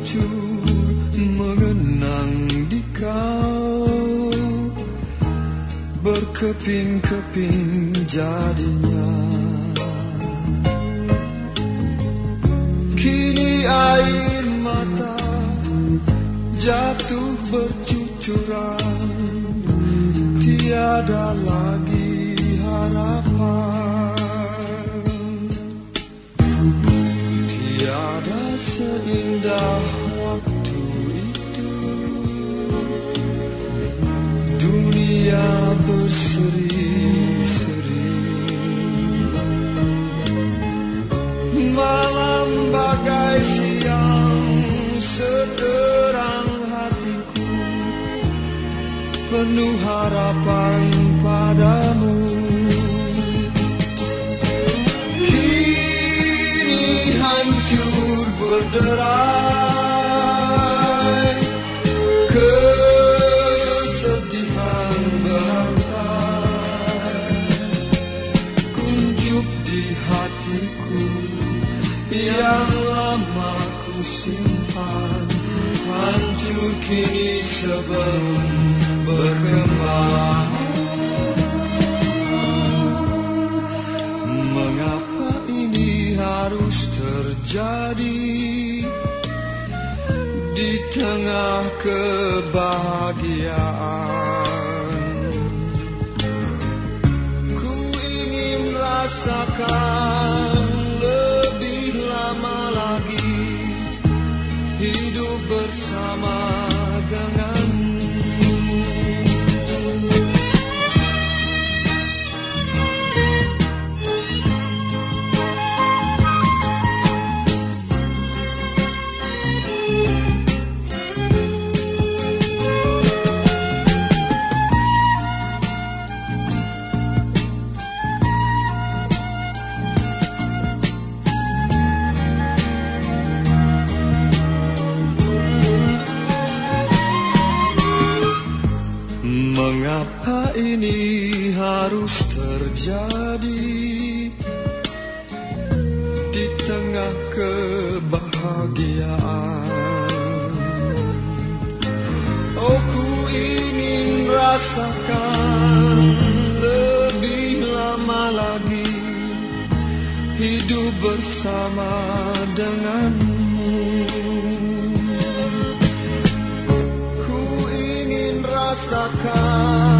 hancur mengenang di kau, berkeping-keping jadinya. Kini air mata jatuh bercucuran, tiada lagi harapan, tiada seindah waktu itu. Dunia berseri-seri, malam bagai siang seterang hatiku, penuh harapan padamu. Kini hancur berderai, kesedihan berantai, kuncup di hatiku yang lama ku simpan, hancur kini sebelum berkembang. Mengapa ini harus terjadi di tengah kebahagiaan? Ku ingin rasakan lebih lama lagi hidup bersama denganmu. Mengapa ini harus terjadi di tengah kebahagiaan? Oh, ku ingin rasakan lebih lama lagi hidup bersama denganmu. Ku ingin rasakan